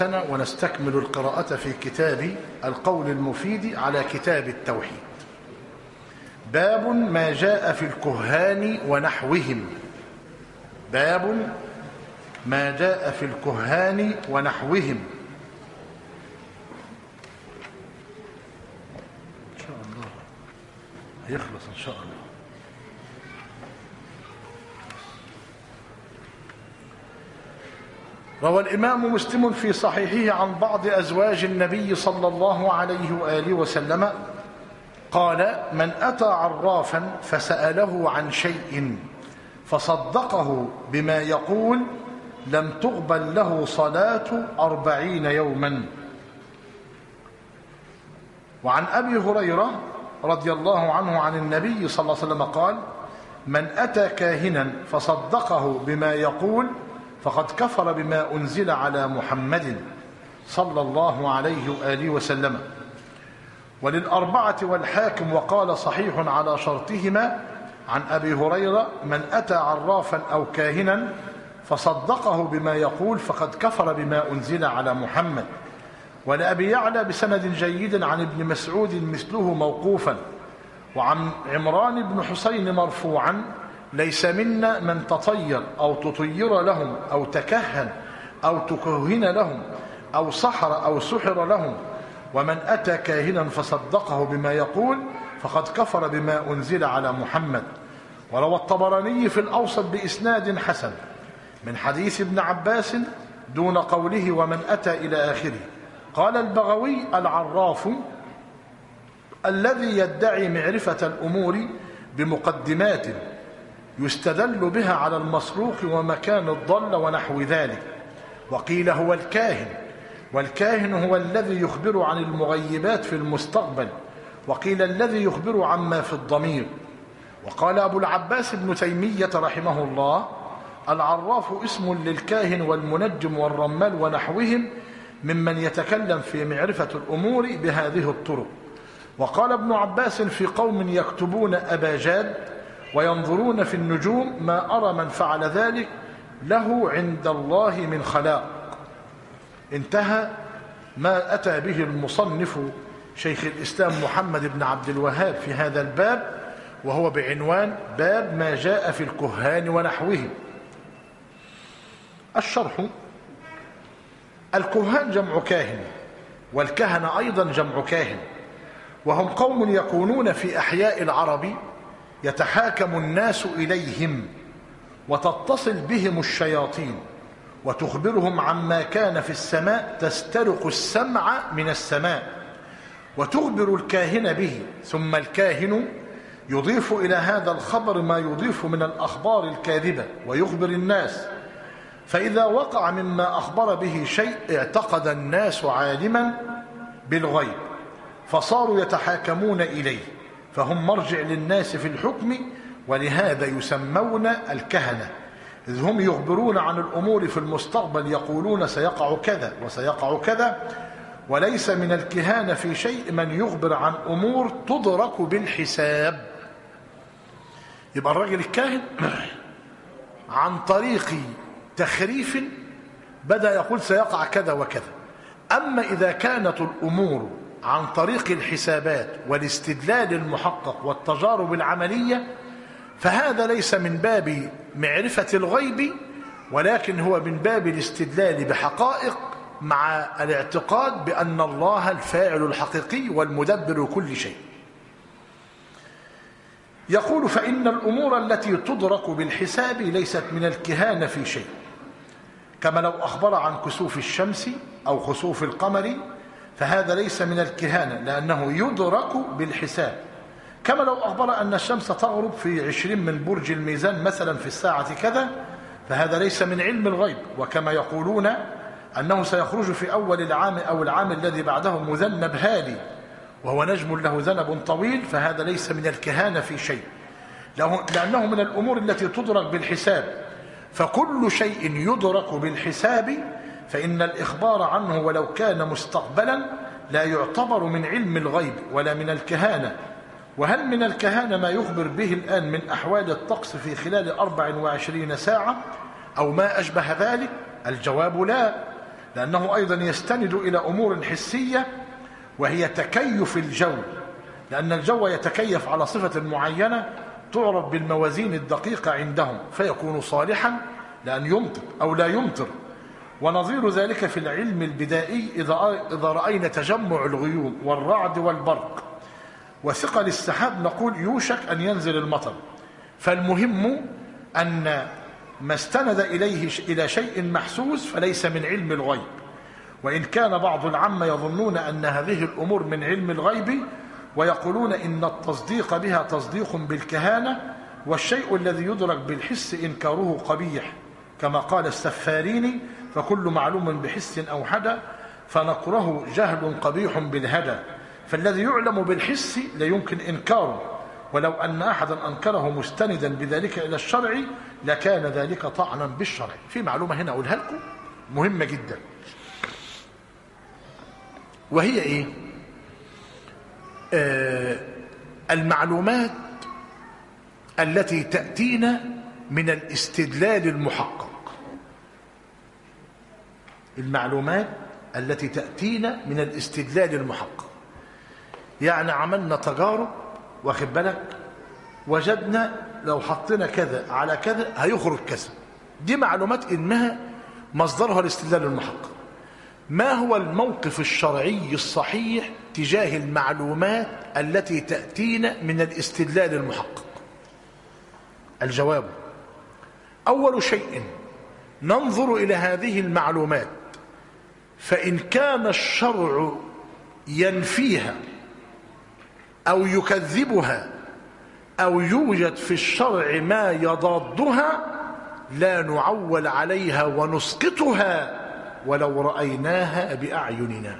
دروسنا ونستكمل القراءة في كتاب القول المفيد على كتاب التوحيد. باب ما جاء في الكهان ونحوهم. باب ما جاء في الكهان ونحوهم. إن شاء الله هيخلص إن شاء الله. روى الإمام مسلم في صحيحه عن بعض أزواج النبي صلى الله عليه وآله وسلم قال: من أتى عرافا فسأله عن شيء فصدقه بما يقول لم تقبل له صلاة 40 يوما. وعن أبي هريرة رضي الله عنه عن النبي صلى الله عليه وسلم قال: من أتى كاهنا فصدقه بما يقول فقد كفر بما أنزل على محمد صلى الله عليه وآله وسلم. وللأربعة والحاكم وقال صحيح على شرطهما عن أبي هريرة: من أتى عرافا أو كاهنا فصدقه بما يقول فقد كفر بما أنزل على محمد. ولأبي يعلى بسند جيد عن ابن مسعود مثله موقوفا. وعن عمران بن حسين مرفوعا: ليس منا من تطير أو تطير لهم أو تكهن أو تكهن لهم أو سحر أو سحر لهم، ومن أتى كاهنا فصدقه بما يقول فقد كفر بما أنزل على محمد. وروى الطبراني في الأوسط بإسناد حسن من حديث ابن عباس دون قوله ومن أتى إلى آخره. قال البغوي: العراف الذي يدعي معرفة الأمور بمقدمات يستدل بها على المسروق ومكان الضل ونحو ذلك. وقيل هو الكاهن، والكاهن هو الذي يخبر عن المغيبات في المستقبل، وقيل الذي يخبر عما في الضمير. وقال أبو العباس ابن تيمية رحمه الله: العراف اسم للكاهن والمنجم والرمال ونحوهم ممن يتكلم في معرفة الأمور بهذه الطرق. وقال ابن عباس في قوم يكتبون أباجاد وينظرون في النجوم: ما أرى من فعل ذلك له عند الله من خلاق. انتهى ما أتى به المصنف شيخ الإسلام محمد بن عبد الوهاب في هذا الباب، وهو بعنوان باب ما جاء في الكهان ونحوهم. الشرح: الكهان جمع كاهن، والكهنة أيضا جمع كاهن، وهم قوم يكونون في أحياء العرب يتحاكم الناس إليهم وتتصل بهم الشياطين وتخبرهم عما كان في السماء، تسترق السمع من السماء وتخبر الكاهن به، ثم الكاهن يضيف إلى هذا الخبر ما يضيف من الأخبار الكاذبة ويخبر الناس. فإذا وقع مما أخبر به شيء اعتقد الناس عالما بالغيب فصاروا يتحاكمون إليه، فهم مرجع للناس في الحكم، ولهذا يسمون الكهنة، إذ هم يخبرون عن الأمور في المستقبل، يقولون سيقع كذا وسيقع كذا. وليس من الكهانة في شيء من يخبر عن أمور تدرك بالحساب. يبقى الرجل الكاهن عن طريق تخريف بدأ يقول سيقع كذا وكذا. أما إذا كانت الأمور عن طريق الحسابات والاستدلال المحقق والتجارب العملية فهذا ليس من باب معرفة الغيب، ولكن هو من باب الاستدلال بحقائق مع الاعتقاد بأن الله الفاعل الحقيقي والمدبر كل شيء. يقول: فإن الأمور التي تدرك بالحساب ليست من الكهانة في شيء، كما لو أخبر عن كسوف الشمس أو خسوف القمر فهذا ليس من الكهانة لأنه يدرك بالحساب. كما لو أخبر أن الشمس تغرب في 20 من برج الميزان مثلا في الساعة كذا فهذا ليس من علم الغيب. وكما يقولون أنه سيخرج في أول العام أو العام الذي بعده مذنب هالي وهو نجم له ذنب طويل فهذا ليس من الكهانة في شيء، لأنه من الأمور التي تدرك بالحساب. فكل شيء يدرك بالحساب فإن الإخبار عنه ولو كان مستقبلا لا يعتبر من علم الغيب ولا من الكهانة. وهل من الكهانة ما يخبر به الآن من أحوال الطقس في خلال 24 ساعة أو ما أشبه ذلك؟ الجواب لا، لأنه أيضا يستند إلى أمور حسية وهي تكيف الجو، لأن الجو يتكيف على صفة معينة تعرف بالموازين الدقيقة عندهم فيكون صالحا لأن يمطر أو لا يمطر. ونظير ذلك في العلم البدائي إذا رأينا تجمع الغيوم والرعد والبرق وثقل السحاب نقول يوشك أن ينزل المطر. فالمهم أن ما استند إليه إلى شيء محسوس فليس من علم الغيب، وإن كان بعض العامة يظنون أن هذه الأمور من علم الغيب ويقولون إن التصديق بها تصديق بالكهانة، والشيء الذي يدرك بالحس إنكاره قبيح، كما قال السفاريني: فكل معلوم بحس أو حدى فنكره جهل قبيح بالهدى. فالذي يعلم بالحس لا يمكن إنكاره، ولو أن أحدا أنكره مستندا بذلك إلى الشرع لكان ذلك طعنا بالشرع. في معلومة هنا أقولها لكم مهمة جدا، وهي إيه؟ المعلومات التي تأتينا من الاستدلال المحقق. المعلومات التي تأتينا من الاستدلال المحقق، يعني عملنا تجارب واخد بالك، وجدنا لو حطينا كذا على كذا هيخرج كذا. دي معلومات إنها مصدرها الاستدلال المحقق. ما هو الموقف الشرعي الصحيح تجاه المعلومات التي تأتينا من الاستدلال المحقق؟ الجواب: أول شيء ننظر إلى هذه المعلومات، فإن كان الشرع ينفيها أو يكذبها أو يوجد في الشرع ما يضادها لا نعول عليها ونسقطها ولو رأيناها بأعيننا.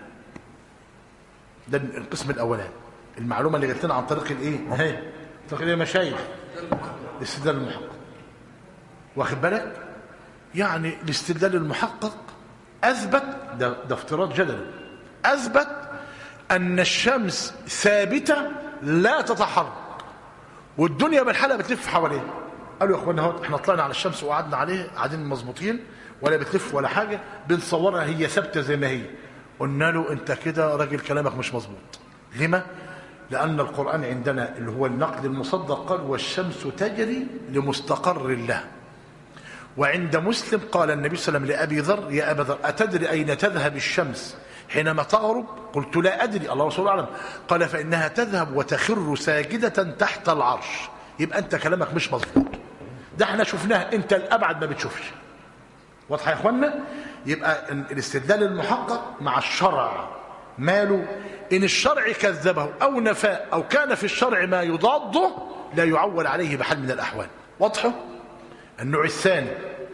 ده القسم الأولاني، المعلومة اللي جت لنا عن طريق الإيه؟ هي طريق الإيه مشايخ؟ الاستدلال المحقق. واخد بالك؟ يعني الاستدلال المحقق أثبت، ده افتراض جدلي، أثبت أن الشمس ثابتة لا تتحرك والدنيا بالحالة بتلف حواليها. قالوا يا اخوانا احنا طلعنا على الشمس وقعدنا عليه قاعدين مظبوطين ولا بتلف ولا حاجة، بنصورها هي ثابتة زي ما هي. قلنا له انت كده راجل كلامك مش مظبوط. لما؟ لأن القرآن عندنا اللي هو النقد المصدق قال: والشمس تجري لمستقر لها. وعند مسلم قال النبي صلى الله عليه وسلم لأبي ذر: يا أبا ذر أتدري أين تذهب الشمس حينما تغرب؟ قلت: لا أدري. الله رسول أعلم. قال: فإنها تذهب وتخر ساجدة تحت العرش. يبقى أنت كلامك مش مظبوط. ده احنا شفناه، أنت الأبعد ما بتشوفش. واضحة يا إخوانا؟ يبقى الاستدلال المحقق مع الشرع ماله؟ إن الشرع كذبه أو نفاه أو كان في الشرع ما يضاده لا يعول عليه بحال من الأحوال. واضحة؟ النوع الثاني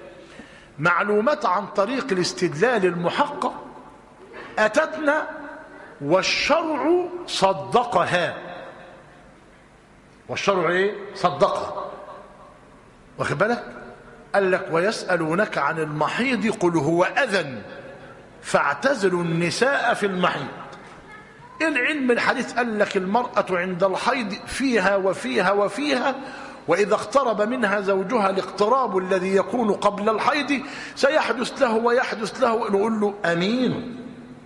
معلومات عن طريق الاستدلال المحقق أتتنا والشرع صدقها. والشرع ايه؟ صدقها. واخد بالك؟ قال لك: ويسألونك عن المحيض قل هو أذى فاعتزلوا النساء في المحيض. العلم الحديث قال لك المرأة عند الحيض فيها وفيها وفيها، وإذا اقترب منها زوجها الاقتراب الذي يكون قبل الحيض سيحدث له ويحدث له. نقول له أمين.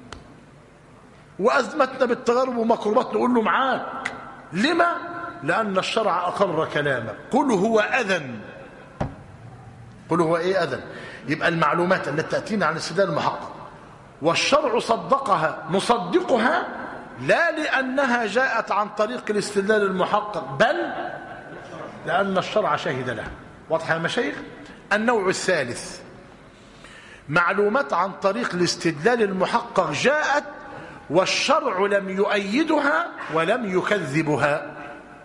وأزمتنا بالتغرب ومكروبات نقول له معاك. لما؟ لأن الشرع أقر كلامه. قل هو أذى. قل هو إيه؟ أذى. يبقى المعلومات التي تأتينا عن الاستدلال المحقق والشرع صدقها نصدقها لا لأنها جاءت عن طريق الاستدلال المحقق بل لأن الشرع شهد لها. واضحة يا مشايخ؟ النوع الثالث معلومات عن طريق الاستدلال المحقق جاءت والشرع لم يؤيدها ولم يكذبها.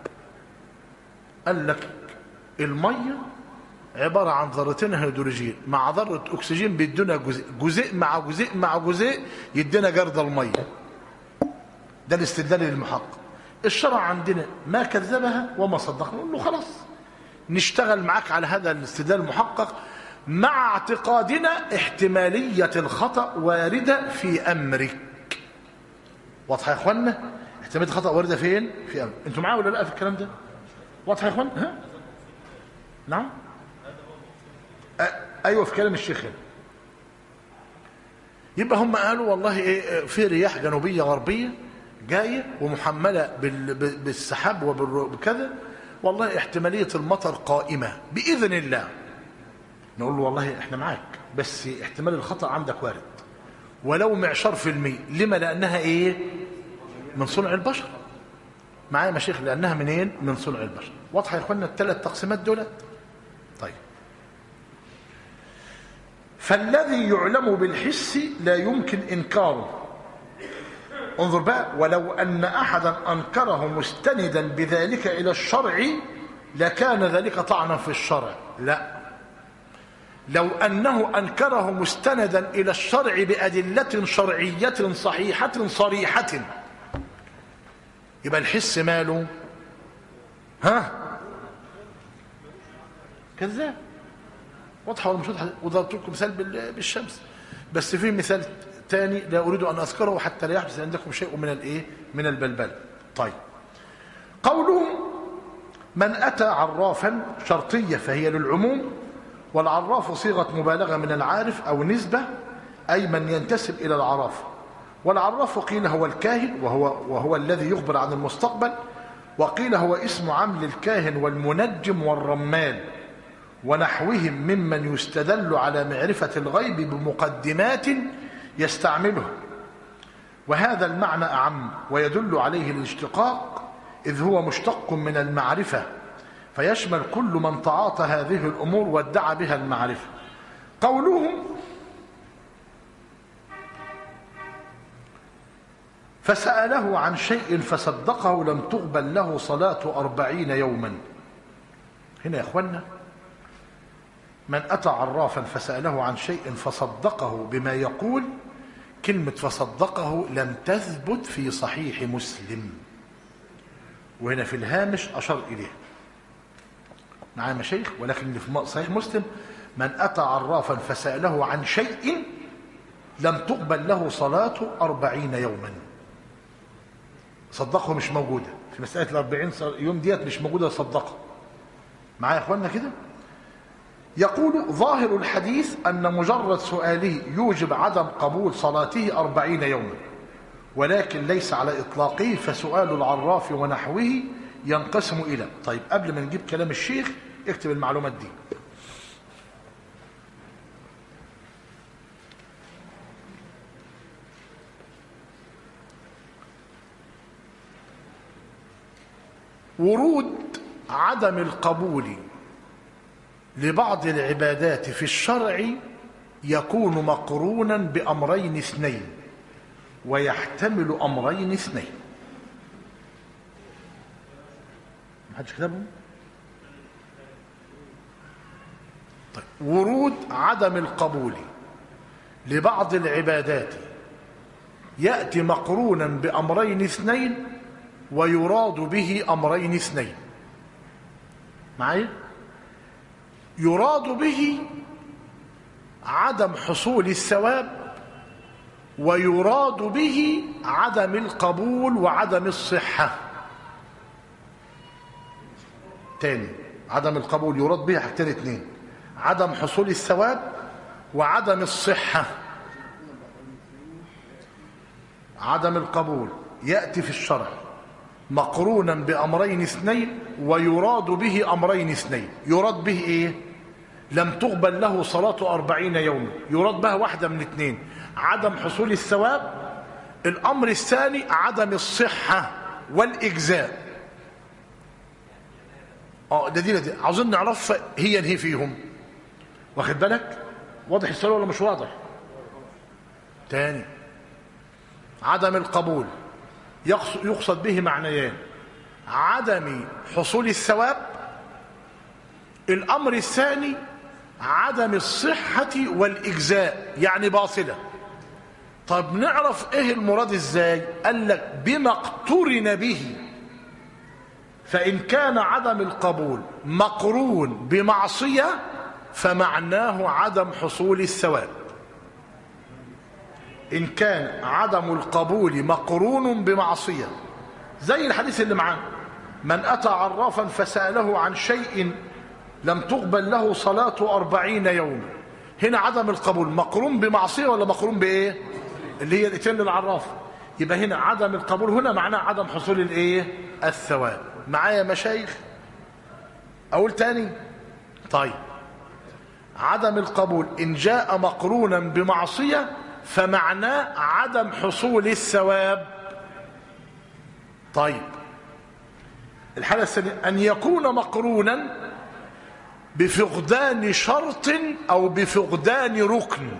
قال لك المية عبارة عن ذرتين هيدروجين مع ذرة أكسجين بيدونا جزيء، جزيء مع جزيء مع جزيء يدينا جرد المية. ده الاستدلال المحقق. الشرع عندنا ما كذبها وما صدقها. نقول له خلاص نشتغل معاك على هذا الاستدلال المحقق مع اعتقادنا احتمالية الخطأ واردة في أمرك. واضحة يا اخوانا؟ احتمالية الخطأ واردة فين؟ في أمرك. انتوا معايا ولا لا في الكلام ده؟ واضحة يا اخوانا؟ ها؟ نعم؟ أيوة في كلام الشيخ هنا. يبقى هم قالوا والله ايه، في رياح جنوبيه غربيه جايه ومحمله بالسحاب وبكذا، والله احتماليه المطر قائمه باذن الله. نقول له والله احنا معاك، بس احتمال الخطا عندك وارد ولو معشار في المية. لما؟ لانها ايه؟ من صنع البشر. معايا مشايخ؟ لانها منين؟ من صنع البشر. واضحه يا اخوانا الثلاث تقسيمات دولت؟ طيب، فالذي يعلم بالحس لا يمكن انكاره. انظر بقى، ولو ان احدا انكره مستندا بذلك الى الشرع لكان ذلك طعنا في الشرع. لا، لو انه انكره مستندا الى الشرع بادله شرعيه صحيحه صريحه يبقى الحس ماله؟ ها؟ كذاب. واضحه ولا مش واضحه؟ وضربت لكم مثال بالشمس، بس في مثال ثاني لا اريد ان اذكره حتى لا يحدث عندكم شيء من الايه؟ من البلبل. طيب، قولهم من اتى عرافا شرطيه فهي للعموم، والعراف صيغه مبالغه من العارف او نسبه، اي من ينتسب الى العرافه. والعراف قيل هو الكاهن وهو الذي يخبر عن المستقبل، وقيل هو اسم عام للكاهن والمنجم والرمال ونحوهم ممن يستدل على معرفة الغيب بمقدمات يستعمله. وهذا المعنى أعم ويدل عليه الاشتقاق، إذ هو مشتق من المعرفة، فيشمل كل من تعاطى هذه الأمور وادعى بها المعرفة. قولهم فسأله عن شيء فصدقه لم تقبل له صلاة 40 يوما. هنا يا أخوانا، من أتى عرافا فسأله عن شيء فصدقه بما يقول، كلمة فصدقه لم تثبت في صحيح مسلم، وهنا في الهامش أشار إليه. معايا مشايخ؟ ولكن في صحيح مسلم من أتى عرافا فسأله عن شيء لم تقبل له صلاة 40 يوما. صدقه مش موجودة في مسألة 40 يوم ديت، مش موجودة صدقه. معايا يا اخوانا كده؟ يقول ظاهر الحديث أن مجرد سؤاله يوجب عدم قبول صلاته 40 يوما، ولكن ليس على إطلاقه، فسؤال العراف ونحوه ينقسم إلى. طيب، قبل ما نجيب كلام الشيخ اكتب المعلومات دي. ورود عدم القبول لبعض العبادات في الشرع يكون مقرونا بأمرين اثنين، ويحتمل أمرين اثنين. محدش كتبهم؟ طيب، ورود عدم القبول لبعض العبادات يأتي مقرونا بأمرين اثنين، ويراد به أمرين اثنين. معايا؟ يراد به عدم حصول الثواب، ويراد به عدم القبول وعدم الصحة. تاني، عدم القبول يراد به حاجتين اتنين: عدم حصول الثواب وعدم الصحة. عدم القبول يأتي في الشرع مقرونا بأمرين اثنين، ويراد به أمرين اثنين. يراد به إيه؟ لم تقبل له صلاة 40 يوما، يراد بها واحدة من اثنين: عدم حصول الثواب، الأمر الثاني عدم الصحة والإجزاء. دي عاوزين نعرف هي فيهم. واخد بالك؟ واضح السؤال ولا مش واضح؟ تاني، عدم القبول يقصد به معنيان: عدم حصول الثواب، الأمر الثاني عدم الصحة والإجزاء، يعني باطلة. طب نعرف ايه المراد ازاي؟ قال لك بما اقترن به، فإن كان عدم القبول مقرون بمعصية فمعناه عدم حصول الثواب. إن كان عدم القبول مقرون بمعصية، زي الحديث اللي معانا: من أتى عرافا فسأله عن شيء لم تقبل له صلاة 40 يوما، هنا عدم القبول مقرون بمعصية ولا مقرون بإيه؟ اللي هي الإتيان للعراف. يبقى هنا عدم القبول هنا معناه عدم حصول الإيه؟ الثواب. معايا مشايخ؟ أقول تاني؟ طيب، عدم القبول إن جاء مقرونا بمعصية فمعناه عدم حصول الثواب. طيب، الحالة الثانية أن يكون مقرونا بفقدان شرط أو بفقدان ركن.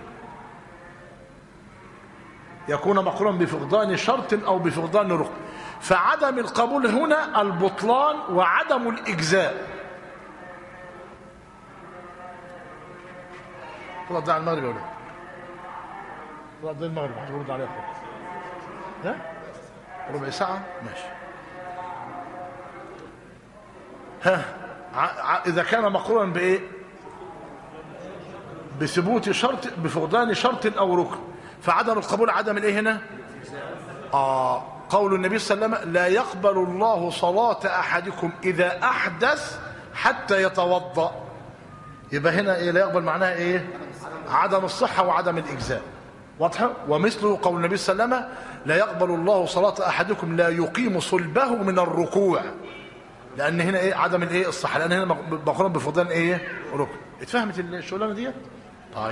يكون مقرونا بفقدان شرط أو بفقدان ركن، فعدم القبول هنا البطلان وعدم الإجزاء. طلع ده على المغرب يا ولد، طلع ده المغرب هترد عليها خالص. ها؟ ربع ساعة؟ ماشي. ها، إذا كان مقرونا بإيه؟ بثبوت شرط، بفقدان شرط أو ركن، فعدم القبول عدم الإيه هنا؟ قول النبي صلى الله عليه وسلم: لا يقبل الله صلاة أحدكم إذا أحدث حتى يتوضأ. يبقى هنا إيه لا يقبل معناها إيه؟ عدم الصحة وعدم الإجزاء. واضحة؟ ومثله قول النبي صلى الله عليه وسلم: لا يقبل الله صلاة أحدكم لا يقيم صلبه من الركوع. لأن هنا إيه؟ عدم الإيه؟ الصحة، لأن هنا مقرون بفقدان إيه؟ ركن. اتفهمت الشغلانة ديت؟ طيب.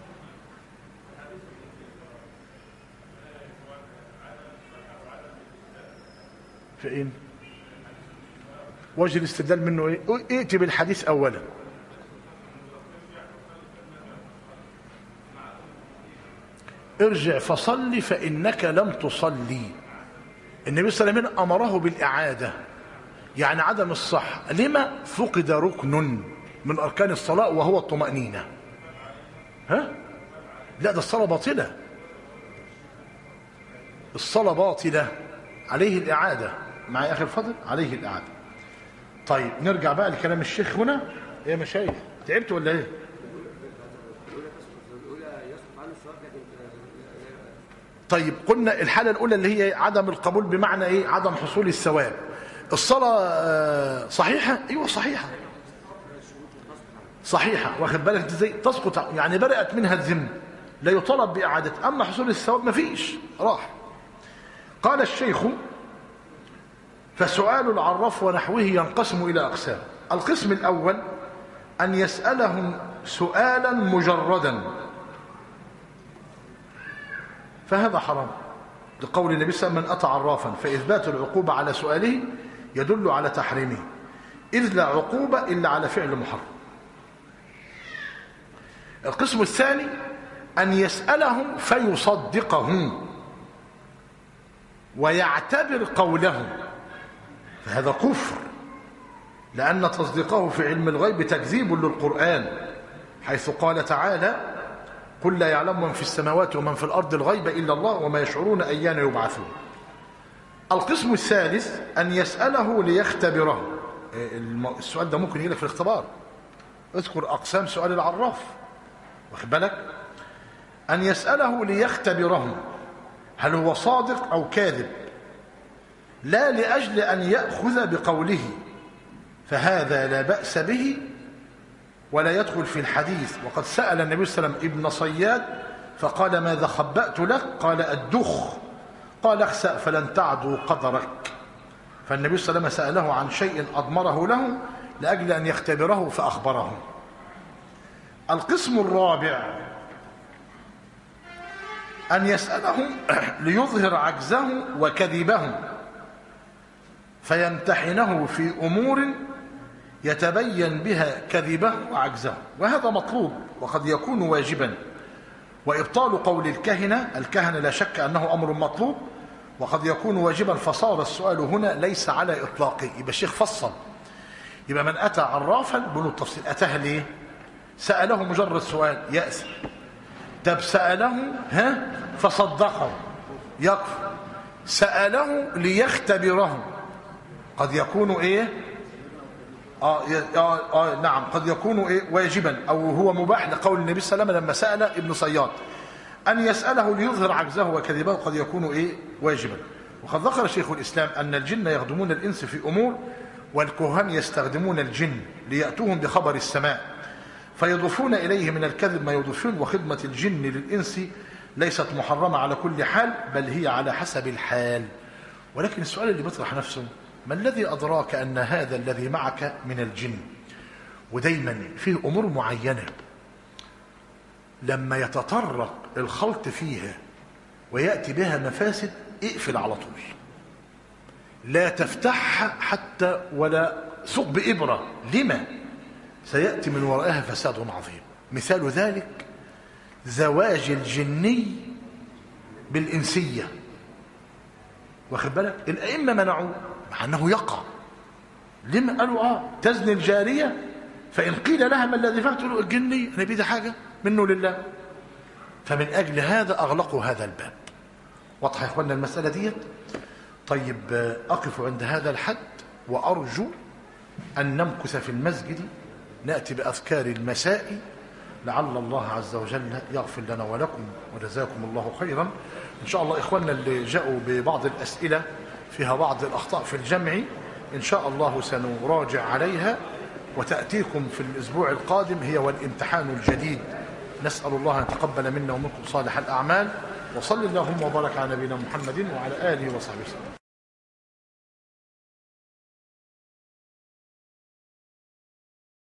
فين؟ وجه الاستدلال منه ايه؟ ائتي بالحديث اولا. ارجع فصلي فانك لم تصلي. النبي صلى الله عليه وسلم امره بالاعاده، يعني عدم الصح. لما؟ فقد ركن من اركان الصلاه وهو الطمانينه. ها؟ لا، ده الصلاه باطله، الصلاه باطله، عليه الاعاده. معايا يا اخي الفضل؟ عليه الاعاده. طيب، نرجع بقى لكلام الشيخ هنا. يا مشايخ تعبت ولا ايه؟ طيب، قلنا الحالة الأولى اللي هي عدم القبول بمعنى ايه؟ عدم حصول الثواب. الصلاة صحيحة؟ ايوه صحيحة، صحيحة. واخد بالك ازاي؟ تسقط، يعني برئت منها الذمة، لا يطالب بإعادة. أما حصول الثواب مفيش، راح. قال الشيخ: فسؤال العراف ونحوه ينقسم إلى أقسام. القسم الأول أن يسألهم سؤالا مجردا، فهذا حرام، لقول النبي صلى الله عليه وسلم: من أتى عرافا فإثبات العقوبة على سؤاله يدل على تحريمه، إذ لا عقوبة إلا على فعل محرم. القسم الثاني أن يسألهم فيصدقهم ويعتبر قولهم، فهذا كفر، لأن تصديقه في علم الغيب تكذيب للقرآن، حيث قال تعالى: قل لا يعلم من في السماوات ومن في الأرض الغيب إلا الله وما يشعرون أيان يبعثون. القسم الثالث أن يسأله ليختبره. السؤال ده ممكن يجيلك في الاختبار، اذكر أقسام سؤال العراف، واخد بالك؟ أن يسأله ليختبره هل هو صادق أو كاذب، لا لأجل أن يأخذ بقوله، فهذا لا بأس به ولا يدخل في الحديث. وقد سأل النبي صلى الله عليه وسلم ابن صياد فقال: ماذا خبأت لك؟ قال: الدخ. قال: اخسأ فلن تعدو قدرك. فالنبي صلى الله عليه وسلم سأله عن شيء أضمره له لأجل أن يختبره فأخبره. القسم الرابع أن يسألهم ليظهر عجزه وكذبه فيمتحنه في أمور يتبين بها كذبه وعجزه، وهذا مطلوب وقد يكون واجبا. وإبطال قول الكهنة لا شك أنه أمر مطلوب وقد يكون واجبا، فصار السؤال هنا ليس على إطلاقه. يبقى الشيخ فصل. يبقى من أتى عرافا بنو التفصيل، أتاه ليه؟ سأله مجرد سؤال يأسر. طب سأله فصدقه يكفر. سأله ليختبره قد يكون ايه؟ نعم، قد يكون ايه؟ واجبا او هو مباح، لقول النبي صلى الله عليه وسلم لما سأل ابن صياد. ان يسأله ليظهر عجزه وكذبه قد يكون ايه؟ واجبا. وقد ذكر شيخ الاسلام ان الجن يخدمون الانس في امور، والكهان يستخدمون الجن ليأتوهم بخبر السماء، فيضيفون إليه من الكذب ما يضيفون. وخدمة الجن للإنس ليست محرمة على كل حال، بل هي على حسب الحال. ولكن السؤال اللي بيطرح نفسه: ما الذي أدراك أن هذا الذي معك من الجن؟ ودايما فيه أمور معينة لما يتطرق الخلط فيها ويأتي بها مفاسد اقفل على طول، لا تفتحها حتى ولا ثقب إبرة. لما؟ سيأتي من ورائها فساد عظيم. مثال ذلك زواج الجني بالإنسية. واخد بالك؟ الأئمة منعوه مع أنه يقع. لما؟ قالوا تزني الجارية، فإن قيل لها ما الذي فعلت له الجني أنا بيدي حاجة منه لله. فمن أجل هذا أغلقوا هذا الباب. واضح يا إخواننا المسألة ديت؟ طيب أقف عند هذا الحد، وأرجو أن نمكث في المسجد نأتي بأذكار المساء، لعل الله عز وجل يغفر لنا ولكم، وجزاكم الله خيرا. إن شاء الله إخواننا اللي جاءوا ببعض الأسئلة فيها بعض الأخطاء في الجمع إن شاء الله سنراجع عليها وتأتيكم في الأسبوع القادم هي والامتحان الجديد. نسأل الله أن يتقبل منا ومنكم صالح الأعمال، وصل اللهم وبارك على نبينا محمد وعلى آله وصحبه وسلم.